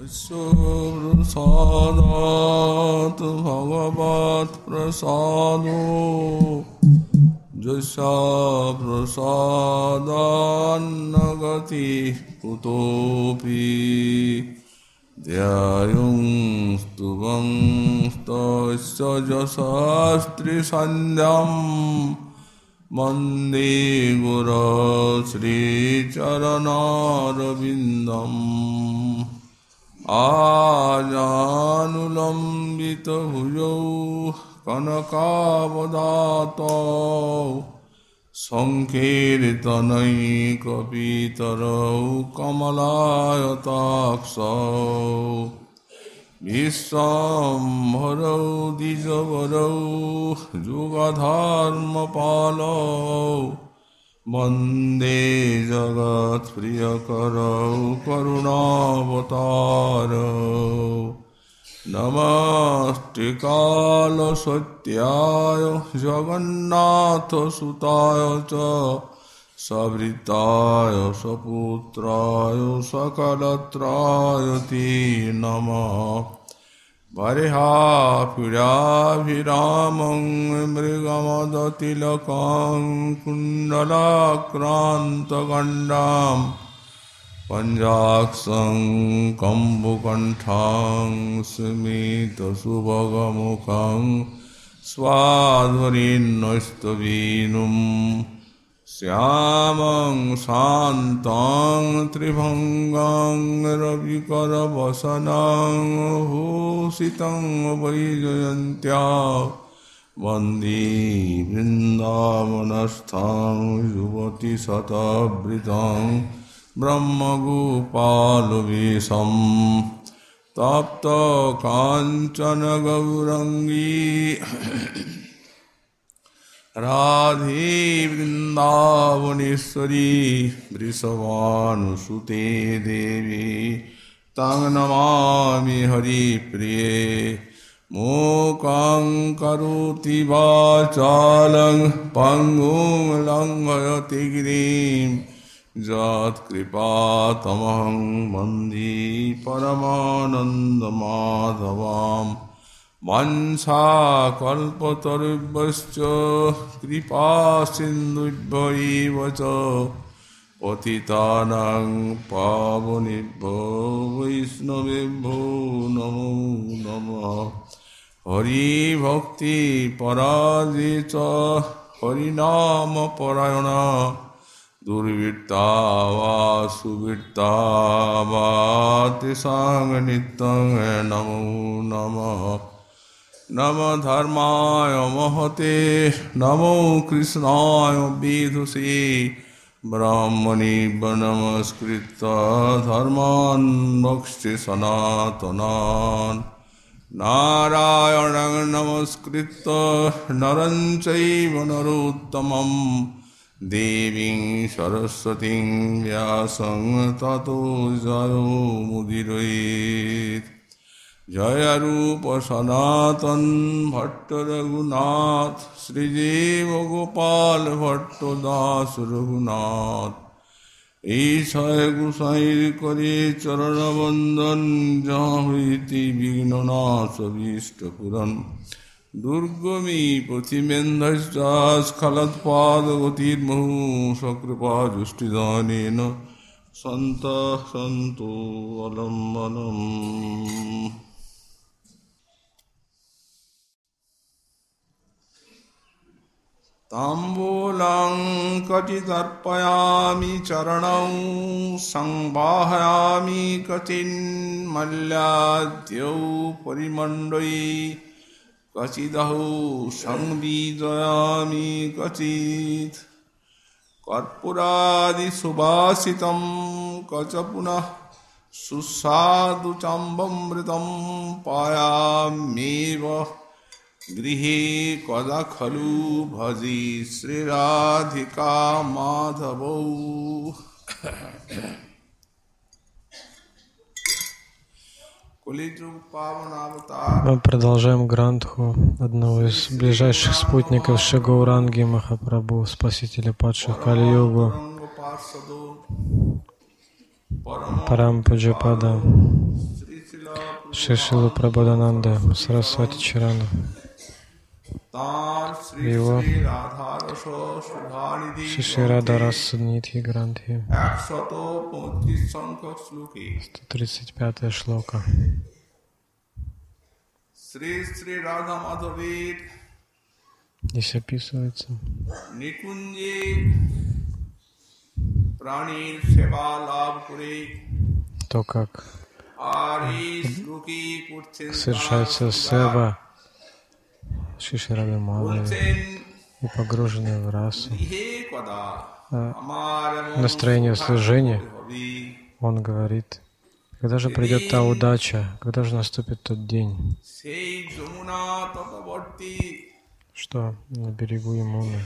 Prasādat bhagavat prasādo Jasya prasadannagati kutopi Dhyayung stubam stasya jasastri sandhyam Mande Guru Sri Charanarvindam Ajanulambita bhujau Kanakavadato Sankirtanai Kapitarau Kamalayataksau Vishwamharau Dijavarau Jugadharmapalau Mande Jagat Priyakarau Karunavatarau Namaste Kala Satyaya Jagannatha Sutaya Cha Savritaya Saputraya Sakalatraya Ti Namah Variha Purabhiramang Mrigamadatilakang Kundalakrantakandam Panjaksang Kambukanthang Smita Subhagamukang Swadharinnastavinum Syamang Santang Tribhangang Ravikara-vasanang Husitang Vaijayantya Vandi Vrindavanasthang Yuvati Satabritang Brahmagopalavisam Tapta Kanchana Gaurangi Radhe Vrindavaneshwari Vrisavanusuti Devi Tang Namami Hari Priye Mukhaṁ Karoti Vācālaṁ Pangum Langhayati Girim Jat Kripa Tamaham Mandi Paramananda Madhavam Vansha kalpatarubhascha kripa sindhubhaiva cha patitanang pavanebhyo vaishnavebhyo namo namah Hari bhakti parajecha harinama parayana durvitta va suvitta va tisang nityang namo namah Namo dharmaya mahate, namo krishnaya vidhusi, brahmani namaskritta dharman bhakti sanatanan, narayanang namaskritta naranchaiva narottamam, deving saraswating vyasang tato jayo mudirayet. Jaya Rupa Sanatan Bhatta Raghunath Sri Jiva Gopal Bhatto Das Raghunath Ishaya Gusai Kari Charana Bandhan Jahiti Vignanasa Vishta Puran Durgami Patimendhasjas Khalat Pada Gatir Mahu Sakripa Justidanena Santa Santo Alammanam Tambulang katitarpayami charanau sangbahayami katin malyadyau parimandai kachidahu sangbijayami kachit karpuradi subhasitam kachapunah susadu chambamritam payameva Grihi kada khalu bhaji Sri Radhika Madhavau. Мы продолжаем грантху одного из ближайших спутников Шри Гауранги Махапрабху, спасителя падших Кали-югу, Парам Пуджапада Шишила Прабхадананда, Сарасвати Чарана. Его Шиширада Рассуднитхи Грантхи. 135 шлока. Здесь описывается то, как совершается сева Шиширады Мадхави и погруженные в расу. Настроение служения, он говорит, когда же придет та удача, когда же наступит тот день, что на берегу Ямуны,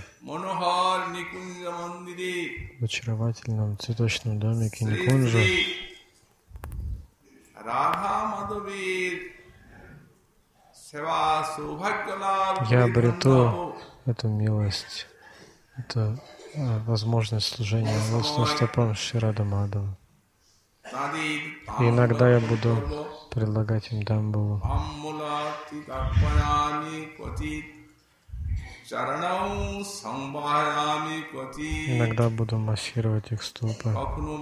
в очаровательном цветочном домике Никунджа, я обрету эту милость, эту возможность служения лотосным стопам Ширады Мадхава. И иногда я буду предлагать им дамбулу. Иногда буду массировать их стопы.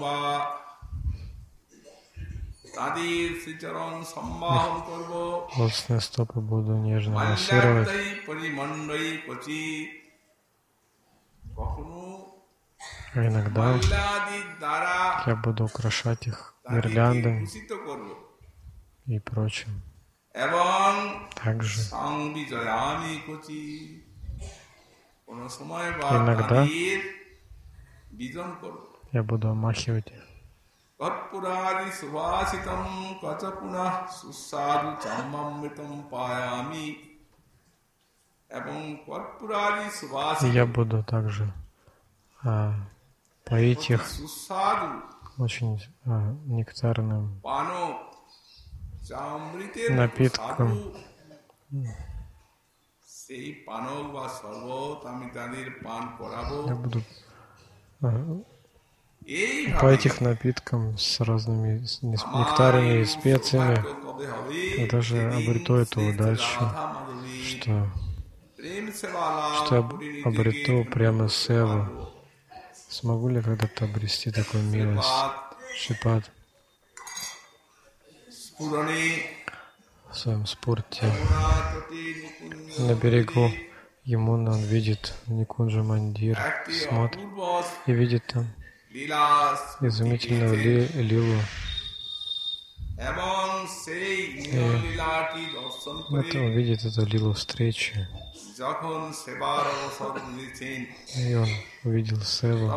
Лотосные стопы буду нежно массировать. А иногда я буду украшать их гирляндами и прочим. Также иногда я буду омахивать их. И я буду также поить их очень нектарным напитком. Я буду поить их напитком с разными нектарами и специями. Когда же обрету эту удачу, что я обрету прямо севу, смогу ли когда-то обрести такую милость? Шипад. В своем спорте на берегу Ямуны он видит Никунджа Мандир, смотрит и видит там изумительную лилу. И это он видит эту лилу встречи. И он увидел севу.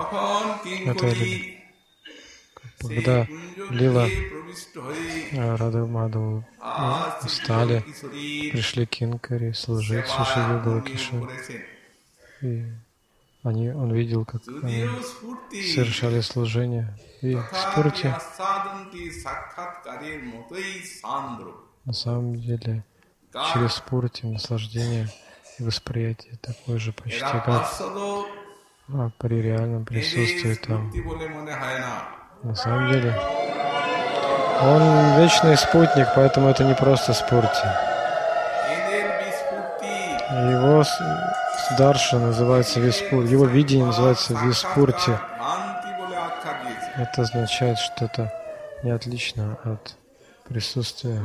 Когда лила Рада Мадхаву устали, пришли кинкари служить Шиши Галакиша. И он видел, как они совершали служение. И в спорте на самом деле через спорте наслаждение и восприятие такое же почти как при реальном присутствии там. На самом деле он вечный спутник, поэтому это не просто спорти. Его дарша называется виспурти, его видение называется виспурти. Это означает, что это не отлично от присутствия.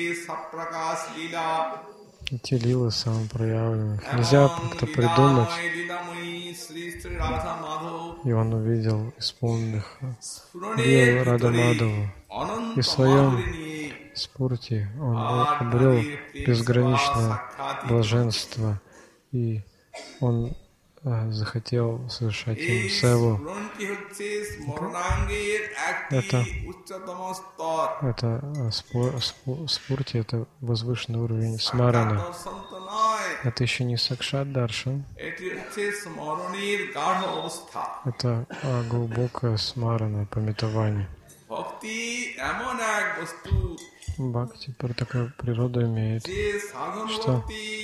Эти лилы самопроявленных. Нельзя как-то придумать. И он увидел исполненных лил Рада Мадхаву. И в своем спорте он обрел безграничное блаженство. И он захотел совершать им севу. Это спорти, это возвышенный уровень смараны. Это еще не сакшат даршан. Это глубокое смарана, памятование. Бхакти такую природу имеет, что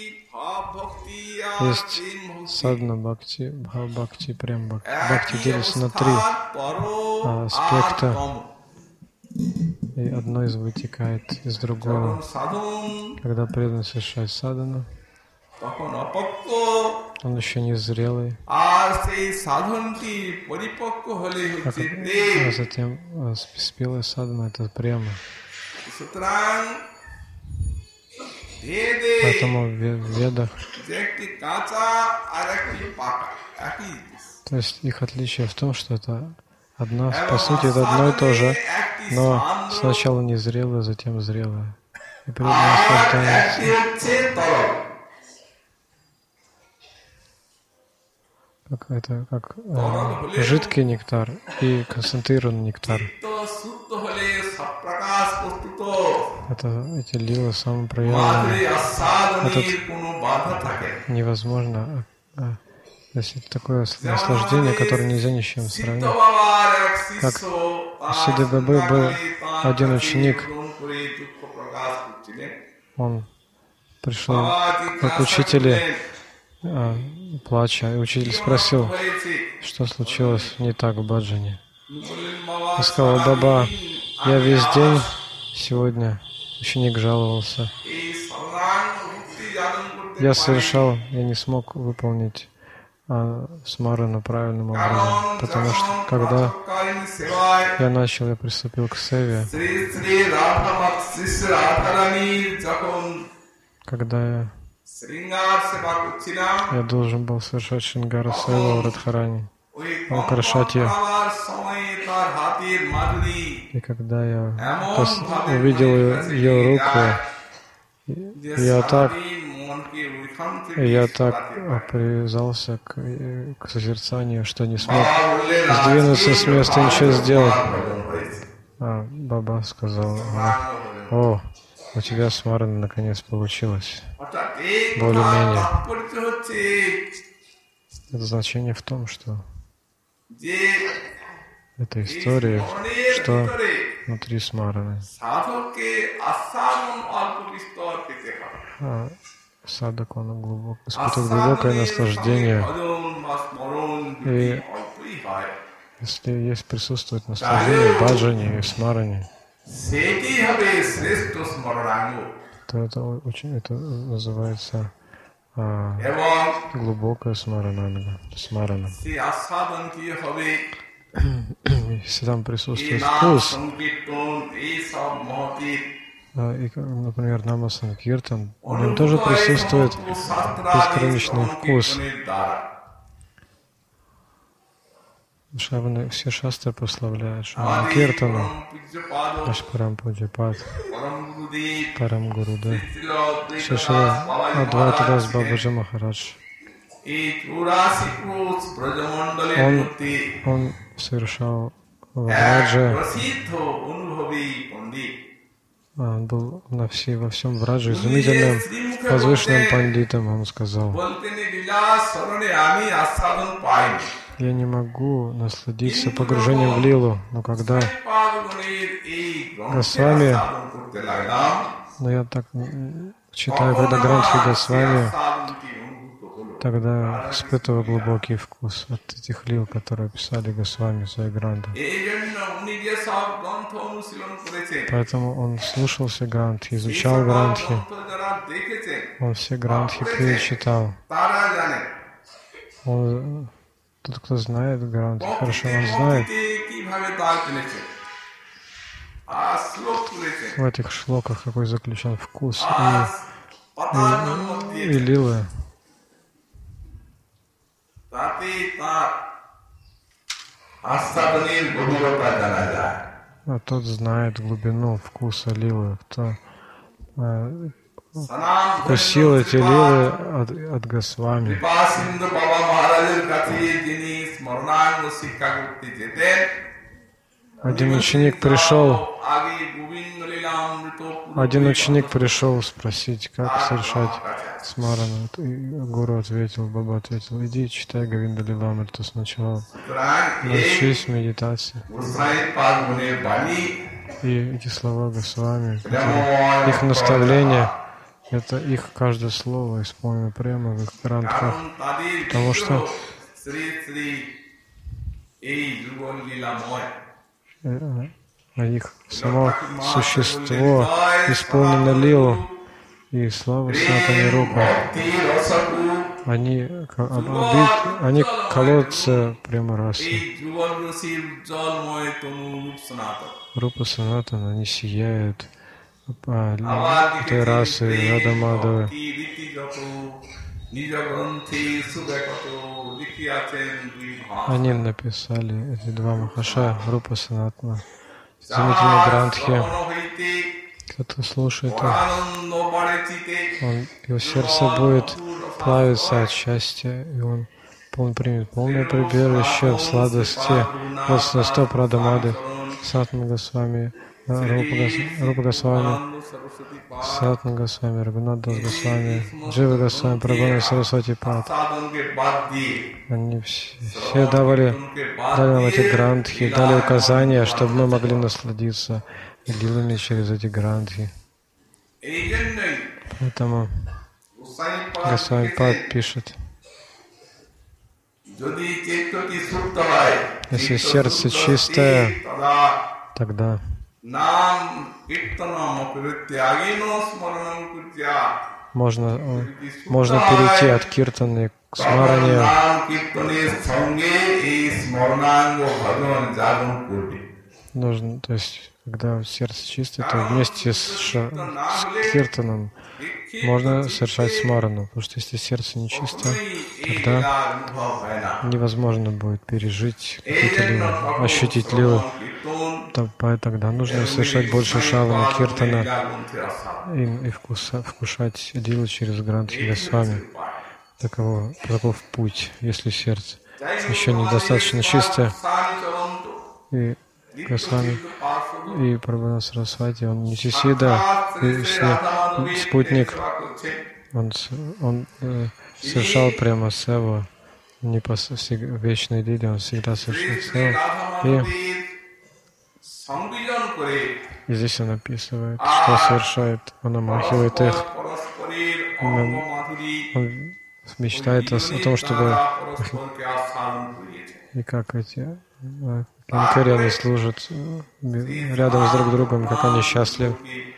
есть садхана бхакти, бхакти, прям бхакти. Бхакти делится на 3 аспекта. и одно из вытекает из другого. Когда преданный совершает садхану, он еще не зрелый, а затем спелая садхана — это према. Поэтому в ведах, то есть их отличие в том, что это одно, по сути, это одно и то же, но сначала незрелое, затем зрелое. И преданный наслаждается. Как жидкий нектар и концентрированный нектар. Это эти лилы самопроявленные. Этот невозможно. Если такое наслаждение, которое нельзя ни с чем сравнить. Как Сида Бабы был один ученик, он пришел к учителю, плача, и учитель спросил, что случилось не так в баджане. Он сказал: Баба, я весь день сегодня, ученик жаловался, я не смог выполнить смарану правильным образом, потому что когда я приступил к севе, когда я должен был совершать Шрингару Севу в Радхарани, украшать ее. И когда я увидел ее руку, я так привязался к созерцанию, что не смог сдвинуться с места и ничего сделать. Баба сказал: о, у тебя смарана наконец получилось. Более-менее. Это значение в том, что эта история, что внутри смараны. Садхак, он испытывает глубокое наслаждение. И если присутствует наслаждение в баджане и в смаране, то это называется глубокая смарана. Если там присутствует вкус, и, например, Нама Санкиртан, в нем тоже присутствует бесконечный вкус. Все шастры прославляют Шравана Киртану, Ашпарам Пуджапад, Парам Гурудев, Шишра Адвайта Дас Бабаджи Махарадж. Он совершал в Врадже, он был во всем Врадже изумительным, возвышенным пандитом. Он сказал: я не могу насладиться погружением в лилу, но когда Госвами, но я так читаю, когда Грантхи Госвами, тогда испытываю глубокий вкус от этих лил, которые писали Госвами в своей Гранте. Поэтому он слушался Грантхи, изучал Грантхи, он все Грантхи перечитал. Тот, кто знает Грантхи, хорошо, он знает в этих шлоках, какой заключен вкус и лилы. А тот знает глубину вкуса лилы, кто вкусил эти лилы от Госвами. Один ученик пришел спросить, как совершать смарану. И Гуру ответил, Баба ответил: иди читай Говинда Лиламриту сначала, научись медитации. И эти слова Госвами, их наставления, это их каждое слово исполнено прямо в их грантхах, потому что а их само существо исполнено лилу и славу Санатани Рупа. Они колодцы Према-расы. Рупа Санатана, они сияют этой расы Рада-Мадавы. Они написали эти два Махаша, Рупа Санатана, изумительные грантхи. Кто-то слушает их, его сердце будет плавиться от счастья, и он примет полное прибежище в сладости стоп Радамады, Санатана Госвами, Рупа Госвами, Санатана Госвами, Рагунат Госвами, Джива Госвами, Прабхана Сарасвати Пад. Они все дали нам эти грантхи, дали указания, чтобы мы могли насладиться лилами через эти грантхи. Поэтому Госвами Пад пишет: если сердце чистое, тогда можно перейти от киртаны к смаране. Нужно, то есть, когда сердце чистое, то вместе с киртаном можно совершать смарану, потому что если сердце не чистое, тогда невозможно будет пережить какую-то лилу, ощутить лилу. Тогда нужно совершать больше шавана, киртана и вкушать лилу через грантхи Госвами. Таков путь, если сердце еще недостаточно чистое. И Госвами и Прабхана Сарасвати, он Нитисида, спутник, он совершал прямо севу, не по вечной лиле, он всегда совершил севу. И здесь он описывает, что совершает, он омахивает их. Он мечтает о том, чтобы и как эти кинкари, они служат рядом с друг другом, как они счастливы.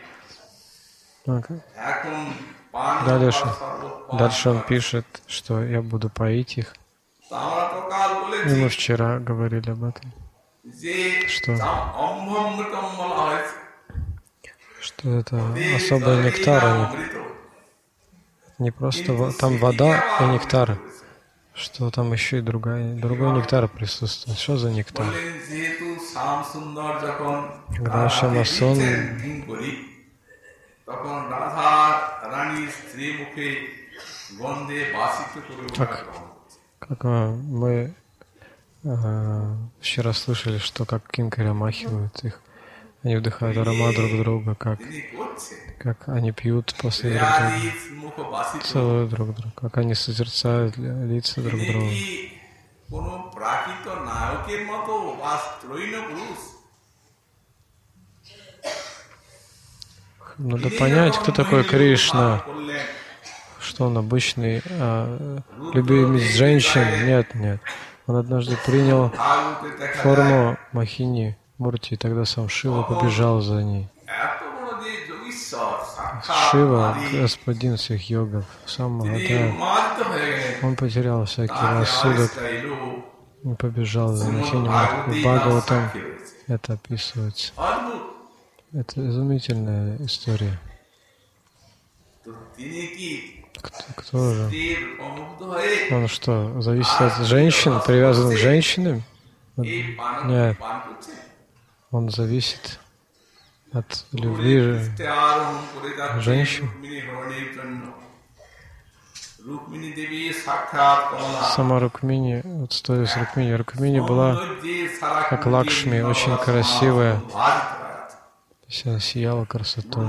Дальше он пишет, что я буду поить их. И мы вчера говорили об этом, что это особый нектар, не просто там вода и нектар, что там еще и другой нектар присутствует. Что за нектар? Когда Шьямасун как мы вчера слышали, что как кинкари омахивают их, они вдыхают аромат друг друга, как они пьют после друг друга, целуют друг друга, как они созерцают лица друг друга. Надо понять, кто такой Кришна, что он обычный любимец женщин. Нет. Он однажды принял форму Махини Мурти, и тогда сам Шива побежал за ней. Шива, господин всех йогов, сам Махадев, он потерял всякий рассудок и побежал за Махини Мурти. В Бхагаватам это описывается. Это изумительная история. Кто же? Он что, зависит от женщин, привязан к женщинам? Нет. Он зависит от любви женщин. Сама Рукмини, вот стоя с Рукмини, Рукмини была как Лакшми, очень красивая. Она сияла красотой.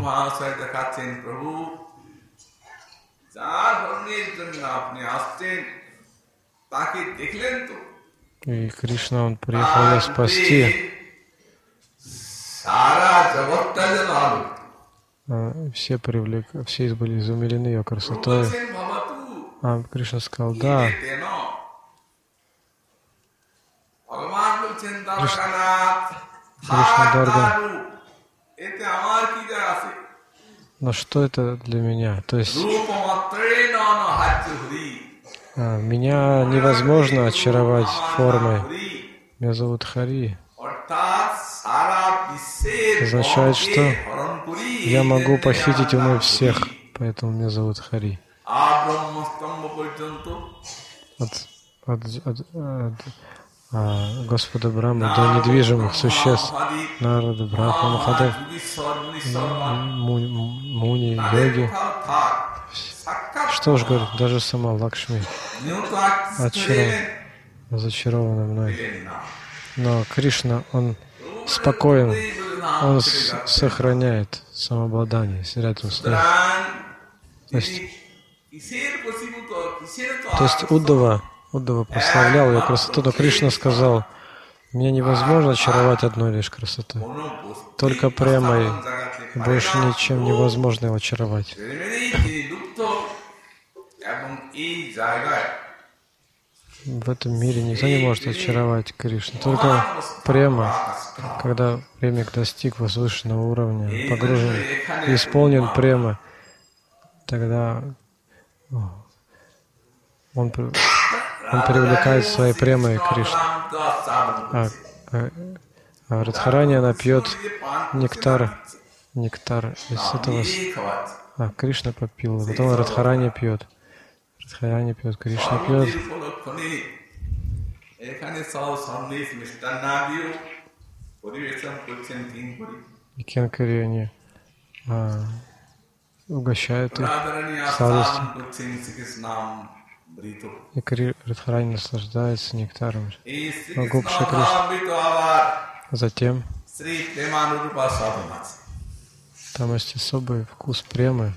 И Кришна, он приехал ее спасти. Все были изумлены ее красотой. А Кришна сказал: да. Кришна Дарга. Но что это для меня? То есть меня невозможно очаровать формой. Меня зовут Хари. Это означает, что я могу похитить умы всех, поэтому меня зовут Хари. От Господа Брахмы до недвижимых существ, народа, Брахма, Махадев, Муни, йоги. Что ж говорит, даже сама Лакшми разочарована мной. Но Кришна, он спокоен, он сохраняет самообладание рядом с ним. То есть Уддава прославлял ее красоту, но Кришна сказал: мне невозможно очаровать одной лишь красотой. Только премой, больше ничем невозможно его очаровать. В этом мире никто не может очаровать Кришну. Только према, когда премик достиг возвышенного уровня, погружен и исполнен према, тогда он привлекает своей премой Кришну. А Радхарани, она пьет нектар из этого. Кришна попил, а потом Радхарани пьет. Радхарани пьет, Кришна пьет. И кенкари они угощают их сладостью. И Радхарани наслаждается нектаром. Гопши Кришна. Затем там есть особый вкус премы.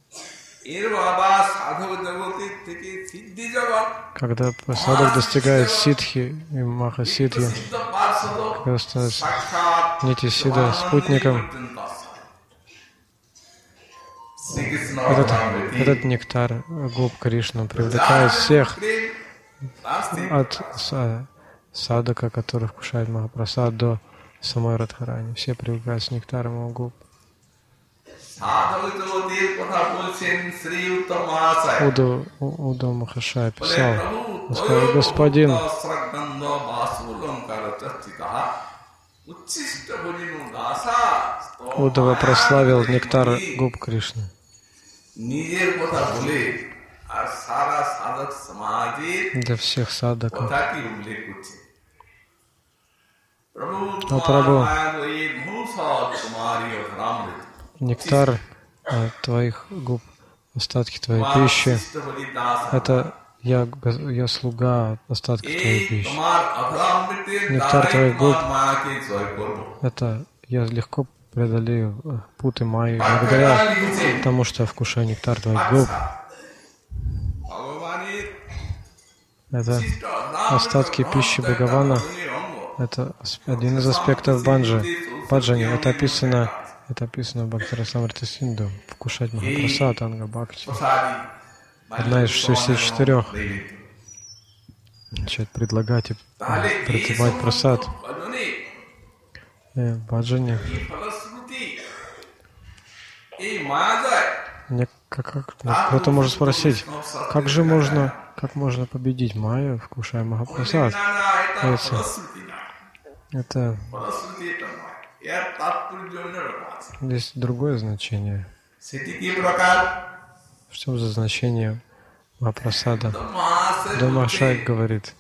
Когда садхак достигает ситхи и махасидхи, когда становится нити сида спутником, этот нектар гоп Кришна привлекает всех от садака, который вкушает Махапрасад, до самой Радхарани. Все привлекаются нектаром гоп. Уддава Махашая писал: господин, Уддава прославил нектар гоп Кришны. Для всех садаков. О Прабху, нектар твоих губ, остатки твоей пищи, это я слуга остатков твоей пищи. Нектар твоих губ, это я легко преодолею путы Майи благодаря тому, что я вкушаю нектар твоих губ. Это остатки пищи Бхагавана. Это один из аспектов баджани. Это описано в Бхактирасамрита Синду. Вкушать Махапрасад, Анга Бхакти. Одна из 64. Начать предлагать и призывать прасад. Баджани. Кто-то может спросить, как можно победить Майю, вкушая Махапрасад? Это здесь другое значение. Что за значение Махапрасада? Дамашай говорит: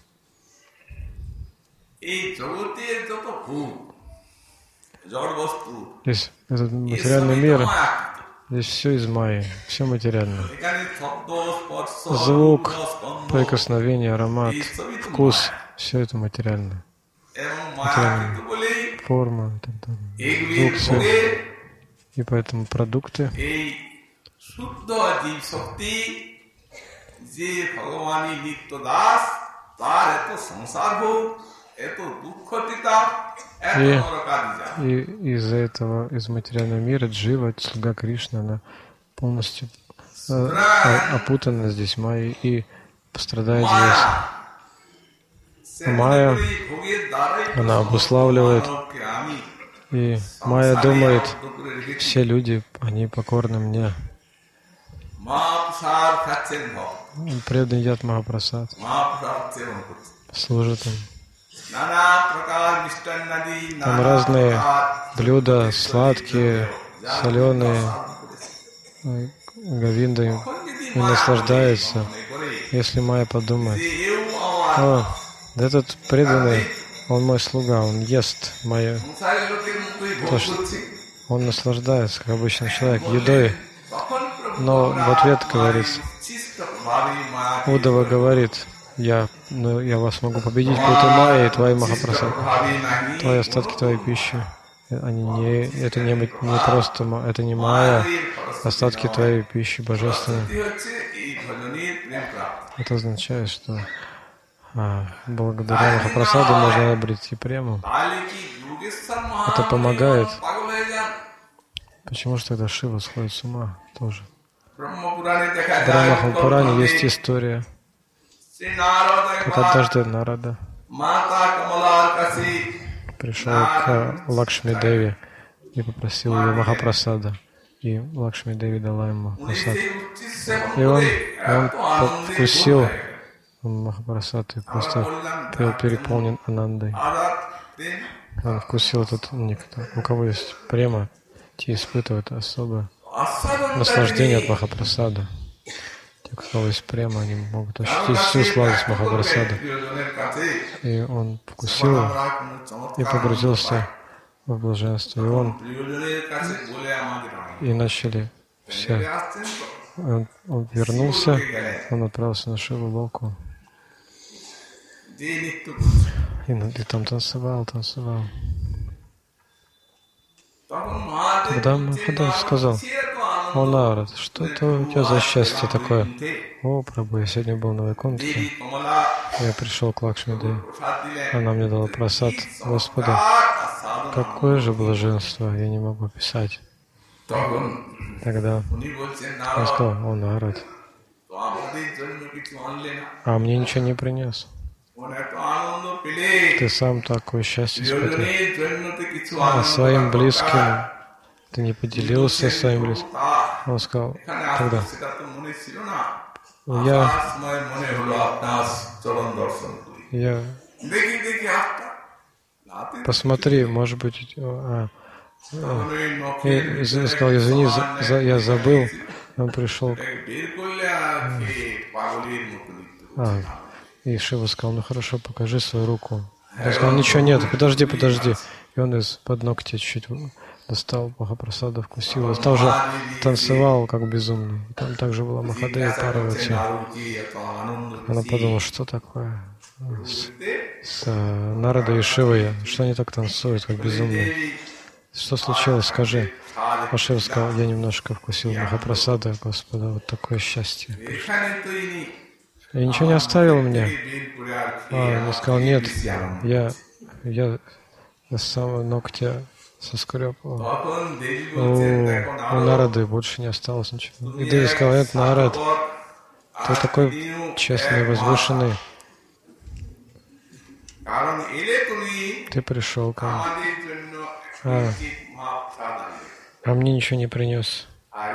здесь этот материальный мир, здесь все из Майи, все материальное. Звук, прикосновение, аромат, вкус, все это материальное. Форма, звук, цвет. И поэтому продукты и из-за этого, из материального мира Джива, слуга Кришны, она полностью опутана здесь Майей и пострадает здесь. Майя, она обуславливает И Майя думает, все люди, они покорны мне. Преданный едят Махапрасад, служит им. Там разные блюда, сладкие, соленые. Говинда им наслаждается. Если Майя подумает, о, этот преданный, он мой слуга, он ест мое, то, что он наслаждается, как обычный человек, едой. Но в ответ говорится, Удава говорит, я вас могу победить против Майи и твоей Махапрасад. Твои остатки твоей пищи. Это не просто, это не Майя, остатки твоей пищи божественной. Это означает, что благодаря Махапрасаду можно обрести прему. Это помогает. Почему же тогда Шива сходит с ума тоже? В Брахмапуране есть история, как однажды Нарада пришел к Лакшми Деви и попросил ее Махапрасада. И Лакшми Деви дала ему Махапрасад. И он вкусил Махапрасад и просто был переполнен анандой. Он вкусил этот нектар. У кого есть према, те испытывают особое наслаждение от Махапрасада. Те, у кого есть према, они могут ощутить всю сладость Махапрасада. И он вкусил и погрузился в блаженство. И начали все. Он вернулся, он отправился на Шиву Локу. И там танцевал. Тогда Махадев сказал: о, Нарад, что это у тебя за счастье такое? О, Прабху, я сегодня был на Вайкунтхе. Я пришел к Лакшми Деви. Она мне дала прасад. Господи, какое же блаженство, я не могу описать. Тогда он сказал: о, Нарад, а мне ничего не принес. Ты сам такое счастье испытал. А своим близким ты не поделился своим близким. Он сказал тогда: посмотри, может быть, я сказал: извини, я забыл. Он пришел. И Шива сказал: ну хорошо, покажи свою руку. Он сказал: ничего нет, подожди. И он из-под ногтя чуть-чуть достал Махапрасада, вкусил. И там же танцевал, как безумный. И там также была Махадева Парвати. Она подумала, что такое с Нарадой и Шивой, что они так танцуют, как безумные. Что случилось, скажи. А Шива сказал: я немножко вкусил Махапрасада, Господа, вот такое счастье. И ничего не оставил мне. Он сказал: нет, я с самого ногтя соскреб. У Нарады больше не осталось ничего. И Деви сказал: нет, Нарад, ты такой честный, возвышенный. Ты пришел ко мне. А мне ничего не принес.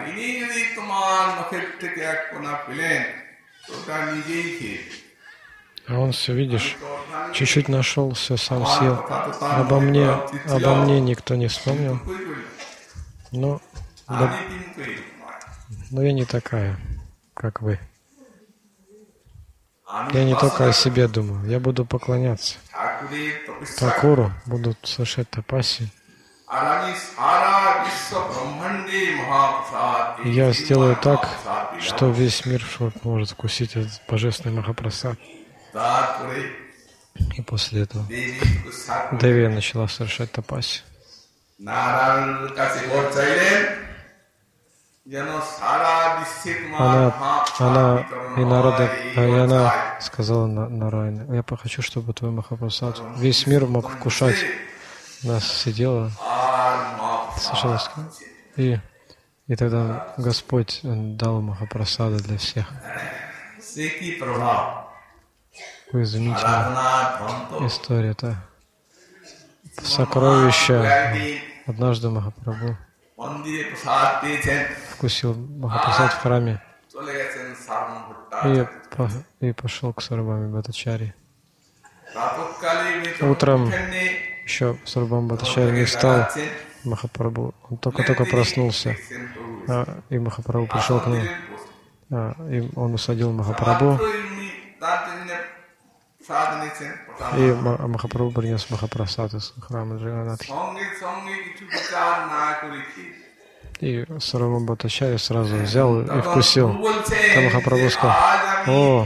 А он все, видишь, чуть-чуть нашел, все сам съел. Обо мне никто не вспомнил. Но я не такая, как вы. Я не только о себе думаю. Я буду поклоняться Такуру, буду совершать тапаси. Я сделаю так, что весь мир может вкусить этот божественный Махапрасад. И после этого Деви начала совершать тапаси. Она сказала Нарайне: я хочу, чтобы твой Махапрасад весь мир мог вкушать. Нас сидела, совершалось. И тогда Господь дал Махапрасада для всех. Какая изумительная история-то. Сокровища Однажды Махапрабху вкусил Махапрасад в храме и пошел к Сарвабхаме Бхаттачарьи. Утром еще Сарвабхама Бхаттачарья не встал, Махапрабху, он только-только проснулся, и Махапрабху пришел к нему, и он усадил Махапрабху, и Махапрабху принес Махапрасад из храма Джаганнатхи. И Сарвабхама Бхаттачарья сразу взял и вкусил. Там Махапрабху сказал: «О,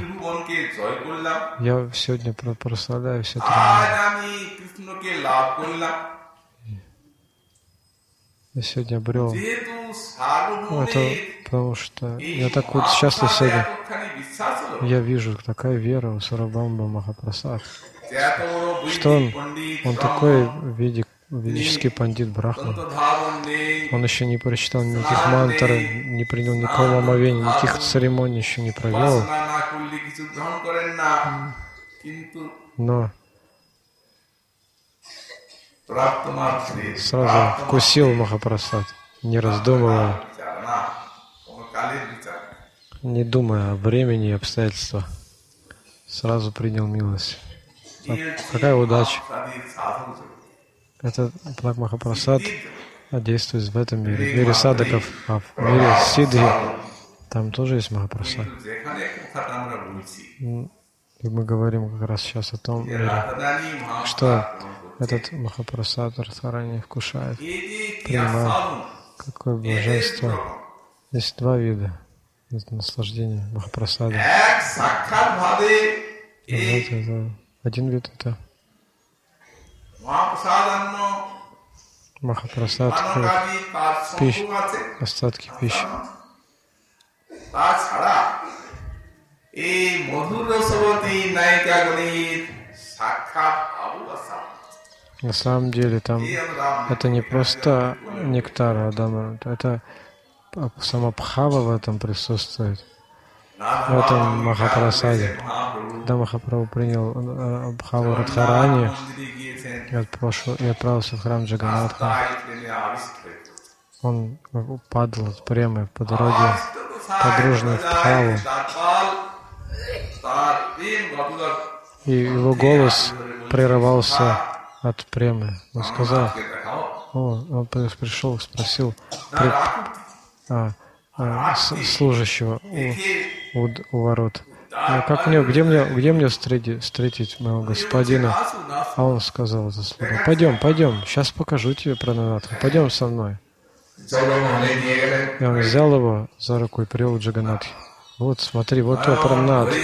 я сегодня прославляю все три. Я сегодня обрел. Это потому что я так вот счастлив сегодня. Я вижу, такая вера у Сарвабхамы Махапрасад, что он такой ведический пандит Брахман. Он еще не прочитал никаких мантр, не принял никакого омовения, никаких церемоний еще не провел. Но сразу вкусил Махапрасад, не раздумывая, не думая о времени и обстоятельствах. Сразу принял милость. Какая удача! Этот Махапрасад действует в этом мире, в мире садаков, а в мире сиддхи там тоже есть Махапрасад. И мы говорим как раз сейчас о том мире, что этот Махапрасад Радхарани вкушает, принимает. Какое блаженство! Есть два вида наслаждения Махапрасада. Один вид — это Махапрасад, остатки пищи. На самом деле там это не просто нектар Адама, это сама Бхава в этом присутствует, в этом Махапрасаде. Когда Махапрабху принял Бхаву Радхарани и отправился в храм Джаганнатха, он падал от премы по дороге, погруженный в Бхаву. И его голос прерывался от премы. Он сказал, он пришел, спросил служащего у ворот: где мне встретить моего господина? А он сказал это слово: пойдем, сейчас покажу тебе Прананатха, пойдем со мной. И он взял его за руку и привел к Джаганнатхе. Вот, смотри, вот твой Прананат.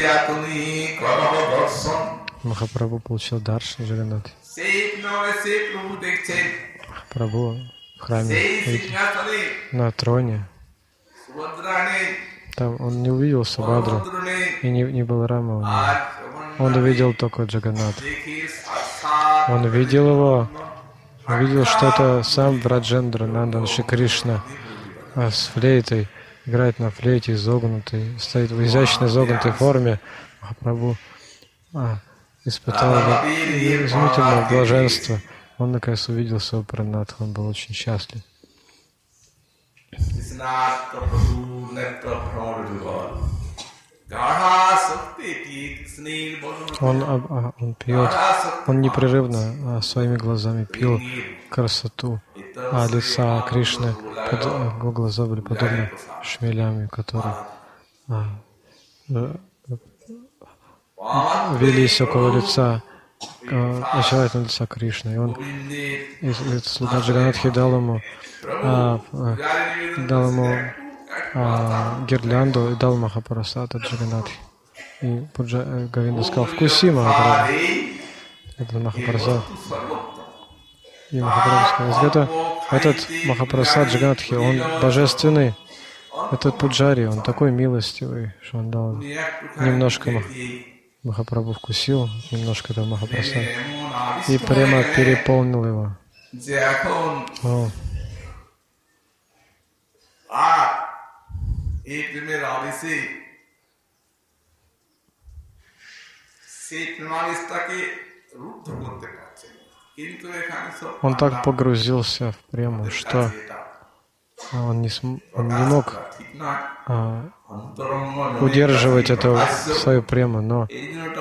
Махапрабху получил даршан Джаганнатхи. Махапрабху в храме, на троне. Там он не увидел Субхадру и не Баларама. Он увидел только Джаганнатха. Он увидел его, увидел, что это сам Браджендра, Нандан Шри Кришна, с флейтой, играет на флейте изогнутой, стоит в изящной изогнутой форме. Махапрабху испытал изумительное блаженство. Он наконец увидел своего Прананатха, он был очень счастлив. Он пьет, он непрерывно своими глазами пил красоту лица Кришны. Его глаза были подобны шмелям, которые велись около лица, очаровательного лица Кришны. И он, слуга Джаганнатхи, дал ему гирлянду и дал Махапрасад от Джаганнатхи. И Говинда сказал: вкуси, Махапрабху. Это Махапрасад. И Махапрабху сказал: этот Махапрасад Джаганнатхи, он божественный. Этот Пуджари, он такой милостивый, что он дал немножко Махапрабху вкусил, немножко этого Махапрасада. И прямо переполнил его. এই প্রেমের আবেশে সেই প্রেমাবেশটাকে রুদ্ধ করতে পারছে, Он так погрузился в прему, что он не мог удерживать эту свою прему, но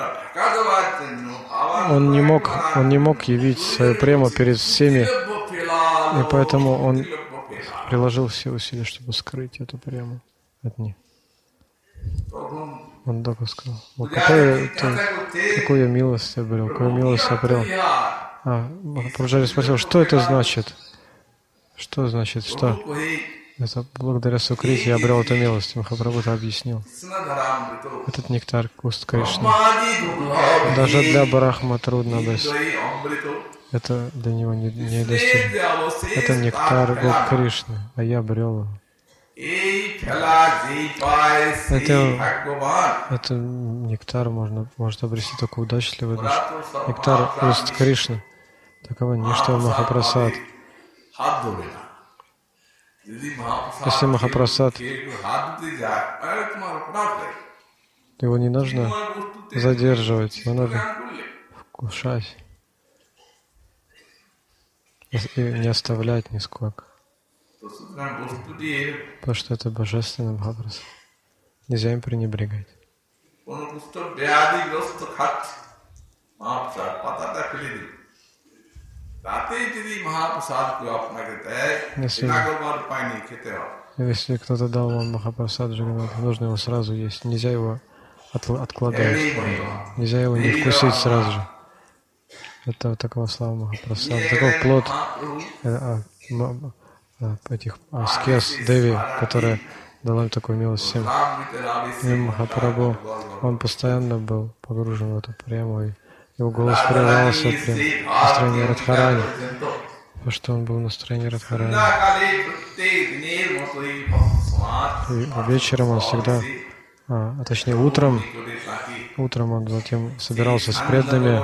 он не мог явить свою прему перед всеми, и поэтому он приложил все усилия, чтобы скрыть эту прему от них. Он только сказал: какую я милость обрел, какую милость обрел. Махапраджари спросил: что это значит? Что значит, что? Это благодаря Сукрите я обрел эту милость. Махапрабху объяснил. Этот нектар уст Кришны. Даже для Брахма трудно обрести. Это для него не достижимо. Это нектар Гоп Кришны, а я обрел его. Это нектар может обрести только удачливый душ. Нектар уст Кришны. Таково ничто Махапрасад. Если Махапрасад, его не нужно задерживать, его надо вкушать и не оставлять нисколько. Потому что это божественный Махапрасад. Нельзя им пренебрегать. Если кто-то дал вам Махапрасад, нужно его сразу есть. Нельзя его откладывать. Нельзя его не вкусить сразу же. Это такого слава Махапрасада. Такой плод этих аскез Деви, которые дала им такую милость всем. И Махапрабху, он постоянно был погружен в эту прему, и его голос прервался при настроении Радхарани, потому что он был в настроении Радхарани. И вечером он всегда, точнее утром он затем собирался с преданными.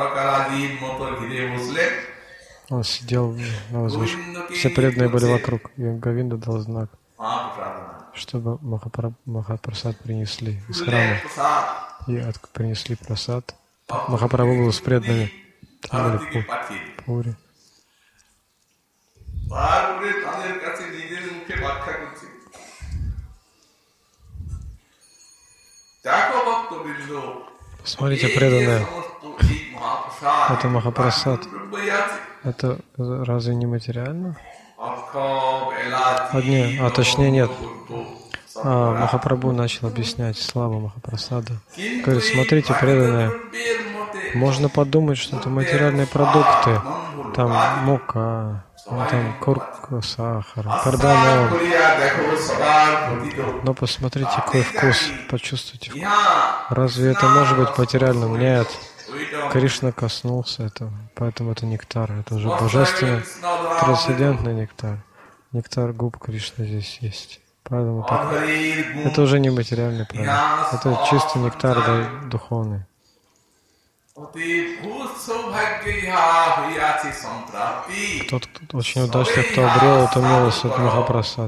Он сидел на возвышении. Все преданные были вокруг, и Говинда дал знак, чтобы Махапрасад принесли из храма. И принесли прасад. Махапрабху был с преданными. Там были пури. Посмотрите, преданные. Это Махапрасад. Это разве не материально? Точнее нет. Махапрабху начал объяснять славу Махапрасада. Говорит: смотрите, преданные, можно подумать, что это материальные продукты. Там мука, там курка, сахар, кардамон. Но посмотрите, какой вкус, почувствуйте вкус. Разве это может быть материальным? Нет. Кришна коснулся этого, поэтому это нектар. Это уже божественный, трансцендентный нектар. Нектар губ Кришны здесь есть. Поэтому это уже не материальный продукт. Это чистый нектар духовный. Тот, кто очень удачлив, кто обрел эту милость от Махапрасад.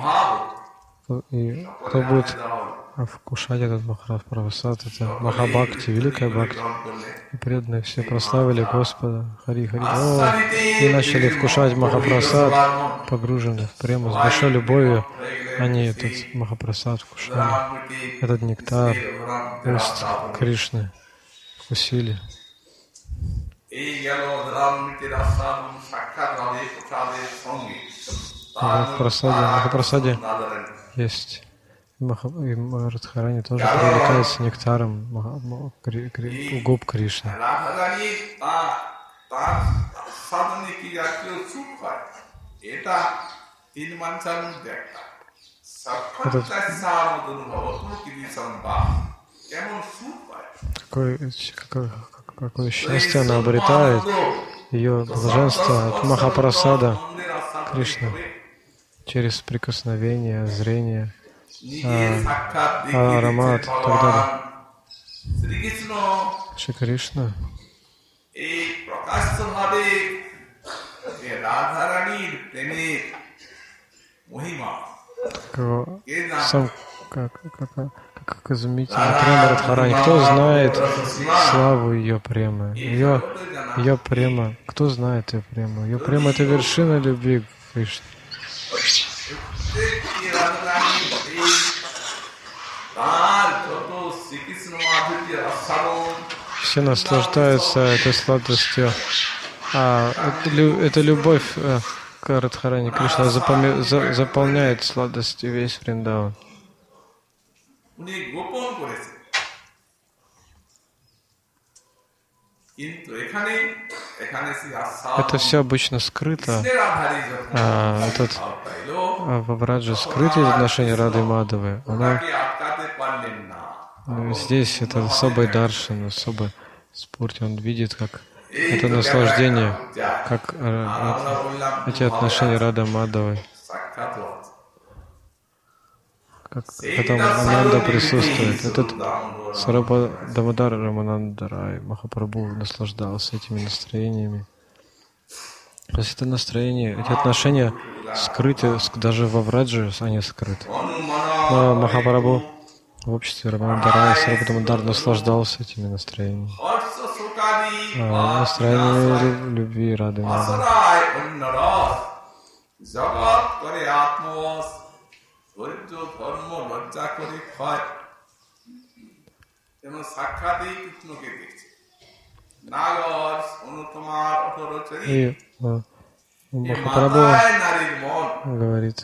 И кто будет вкушать этот Махапрасад, это Махабхакти, великая бхакти. И преданные все прославили Господа, Хари Хари, и начали вкушать Махапрасад, погружены в прему, с большой любовью. Они этот Махапрасад вкушали, этот нектар уст Кришны вкусили. В Махапрасаде есть Радхарани тоже привлекается нектаром губ Кришны. Какое счастье она обретает, ее блаженство от Махапрасада Кришны через прикосновение, зрение, аромат и так далее. Шри Кришна сам как изумительно према Радхарани. Кто знает славу ее премы? Ее према. Кто знает ее прему? Ее према — это вершина любви к Кришне. Все наслаждаются этой сладостью. Эта любовь к Радхарани Кришна заполняет сладостью весь Вриндаван. Это все обычно скрыто. Вавраджа скрытие отношения Рады и Мадхавы. Здесь это особый даршан, особый спорт. Он видит, как это наслаждение, как эти отношения Рады и Мадхавы. Как там Ананда присутствует. Этот Сарвабха Дамодар Рамананда Рай Махапрабху наслаждался этими настроениями. То есть это настроение, эти отношения скрыты, даже во Враджи они скрыты. Но Махапрабху в обществе Рамананда Рая Сарвабха Дамодар наслаждался этими настроениями. Настроениями любви, Рады Мадхавы. И Махапрабху говорит: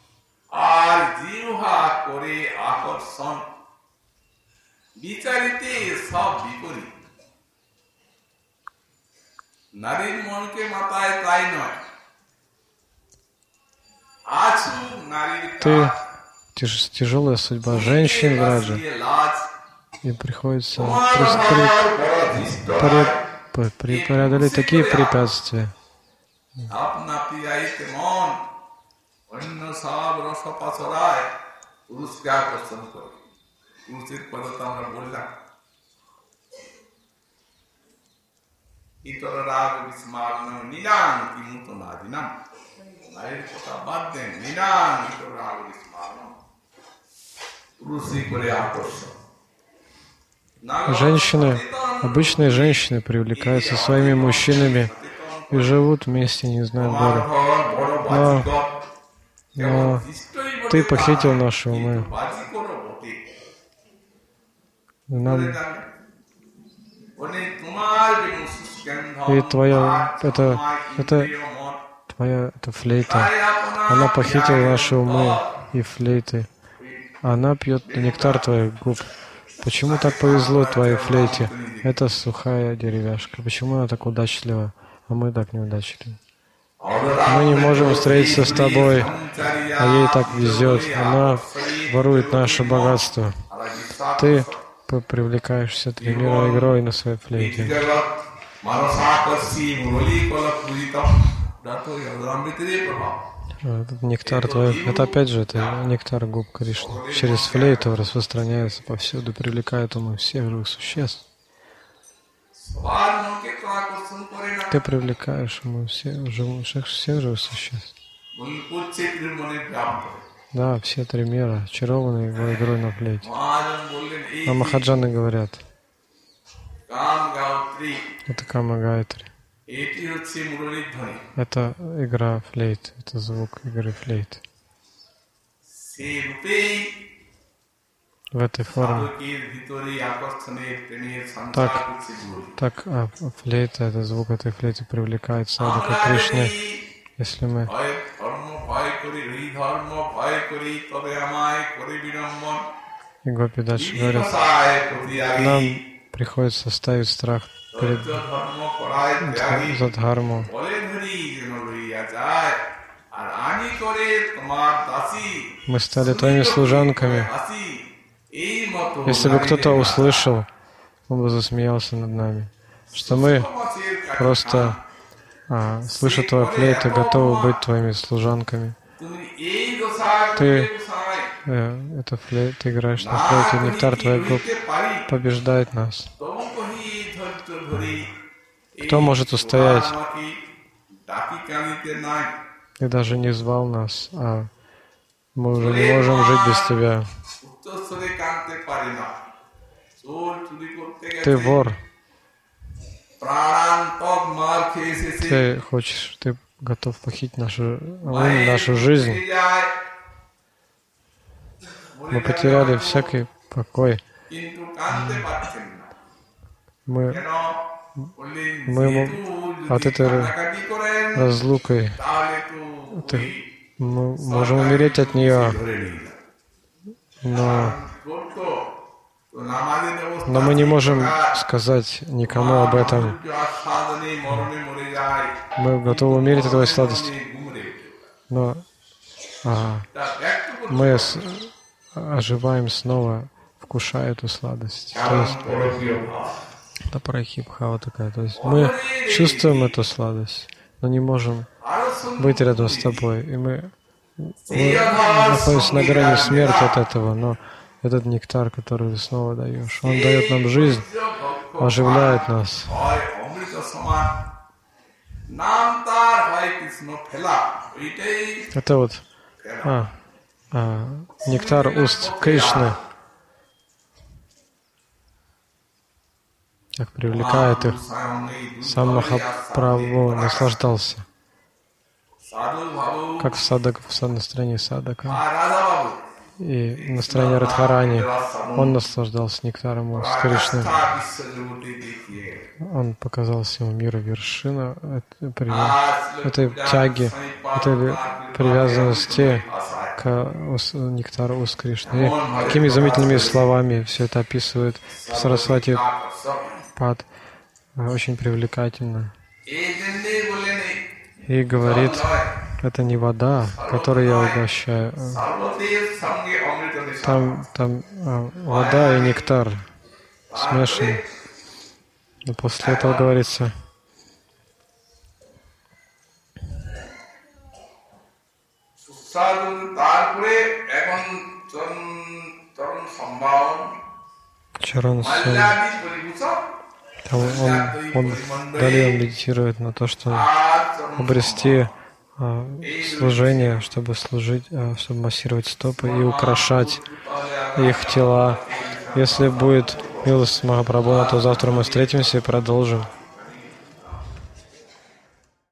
ты тяжелая судьба женщин в Радже, и приходится преодолеть такие препятствия. Женщины, обычные женщины привлекаются своими мужчинами и живут вместе, не знаю, горе. Но ты похитил наши умы. И твоя флейта, она похитила наши умы и флейты. Она пьет нектар твоих губ. Почему так повезло твоей флейте? Это сухая деревяшка. Почему она так удачлива, а мы так неудачливы? Мы не можем встретиться с тобой, а ей так везет. Она ворует наше богатство. Ты привлекаешься тремя игрой на своей флейте. Этот нектар твой, это опять же это нектар губ Кришны. Через флейту распространяется повсюду, привлекает умы всех живых существ. Ты привлекаешь умы всех живых существ. Да, все три мира, очарованные его игрой на флейте. А Махаджаны говорят, это Кама Гайатри. Это игра флейт, это звук игры флейт. В этой форме. Так флейта, это звук этой флейты привлекает садхаку к Кришне. Если мы и гопи дальше говорят, нам приходится ставить страх перед Задхарму. Мы стали твоими служанками. Если бы кто-то услышал, он бы засмеялся над нами, что мы просто, слыша твою флейту, готовы быть твоими служанками. Ты играешь на флейте, нектар твоих губ побеждает нас. Кто может устоять? Ты даже не звал нас, а мы уже не можем жить без тебя. Ты вор. Ты хочешь, ты готов похитить нашу жизнь. Мы потеряли всякий покой. Мы от этой разлукой мы можем умереть от нее, но мы не можем сказать никому об этом. Мы готовы умереть от этой сладости, но мы оживаем снова, вкушая эту сладость. То есть это парахибхава такая. То есть мы чувствуем эту сладость, но не можем быть рядом с тобой. И мы находимся на грани смерти от этого, но этот нектар, который ты снова даешь, он дает нам жизнь, оживляет нас. Это вот нектар уст Кришны, как привлекает их. Сам Махапрабху наслаждался, как в настроении садака и в настроении Радхарани. Он наслаждался нектаром уст Кришны. Он показал всему миру вершину этой тяги, этой привязанности к нектару уст Кришны. И какими изумительными словами все это описывает в Сарасвати Пад. Очень привлекательно. И говорит, это не вода, которую я угощаю. Там вода и нектар смешаны. И после этого говорится, Чаран он далее медитирует на то, что обрести служение, чтобы служить, чтобы массировать стопы и украшать их тела. Если будет милость Махапрабху, то завтра мы встретимся и продолжим.